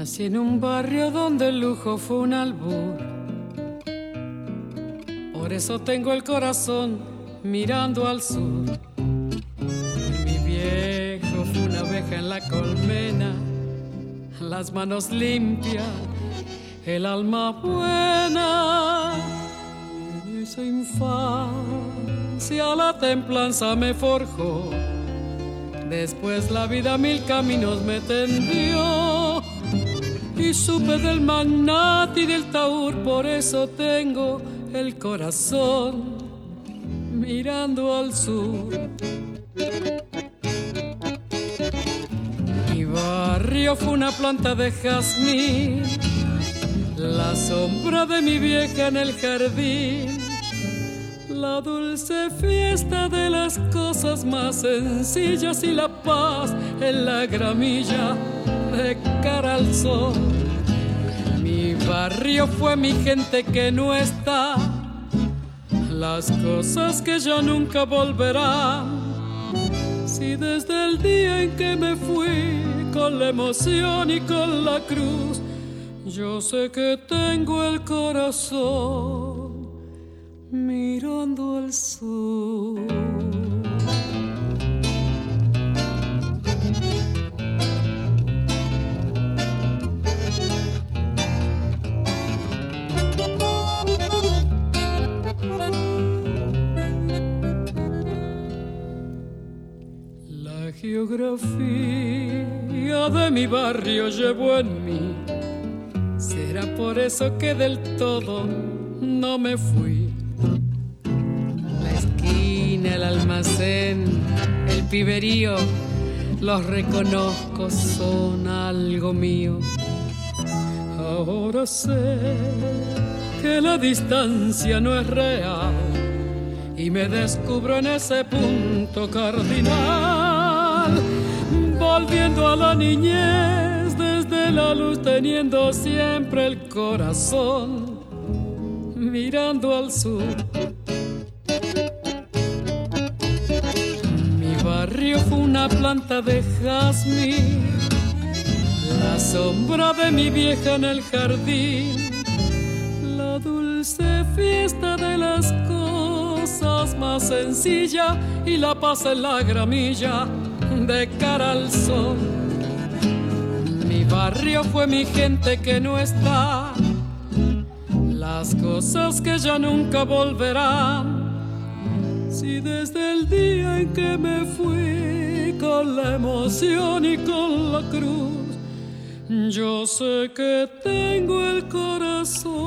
Nací en un barrio donde el lujo fue un albur. Por eso tengo el corazón mirando al sur. Mi viejo fue una abeja en la colmena, las manos limpias, el alma buena. En esa infancia la templanza me forjó. Después la vida mil caminos me tendió. Y supe del magnate y del taur, por eso tengo el corazón mirando al sur. Mi barrio fue una planta de jazmín, la sombra de mi vieja en el jardín, la dulce fiesta de las cosas más sencillas y la paz en la gramilla de cara al sol. Mi barrio fue mi gente que no está, las cosas que ya nunca volverán. Si desde el día en que me fui, con la emoción y con la cruz, yo sé que tengo el corazón mirando al sur. La geografía de mi barrio llevo en mí. Será por eso que del todo no me fui. La esquina, el almacén, el piberío, los reconozco, son algo mío. Ahora sé que la distancia no es real y me descubro en ese punto cardinal, volviendo a la niñez desde la luz, teniendo siempre el corazón mirando al sur. Mi barrio fue una planta de jazmín, la sombra de mi vieja en el jardín, la dulce fiesta de las cosas más sencilla y la paz en la gramilla de cara al sol. Mi barrio fue mi gente que no está, las cosas que ya nunca volverán. Si desde el día en que me fui, con la emoción y con la cruz, yo sé que tengo el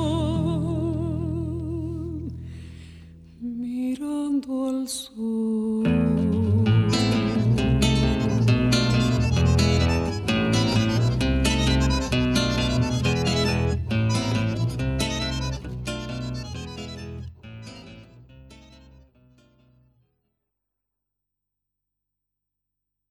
corazón mirando al sur.